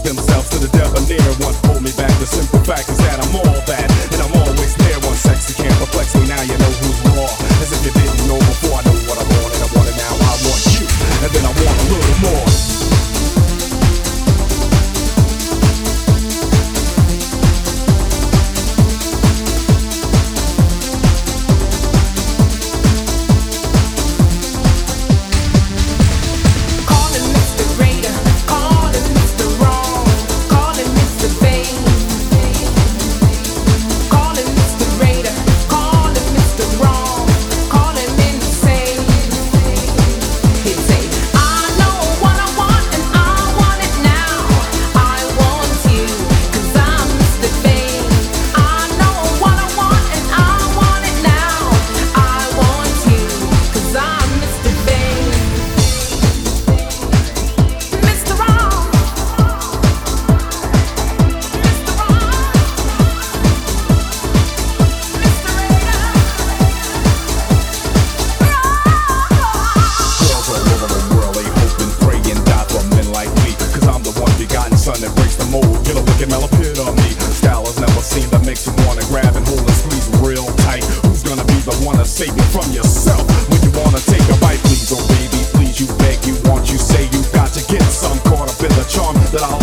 themselves to the debonair one. Hold me back, the simple fact is that I'm all that, and I'm always there. One sexy can't perplex me, now you know who's raw. As if you didn't know before, I know what I want, and I want it now. I want you, and then I want a little more. Son that breaks the mold, get a look at epitome. Style has never seen that makes you wanna grab and hold and squeeze real tight. Who's gonna be the one to save you from yourself when you wanna take a bite? Please, oh baby, please, you beg, you want, you say you got to get some. Caught up in the charm that I'll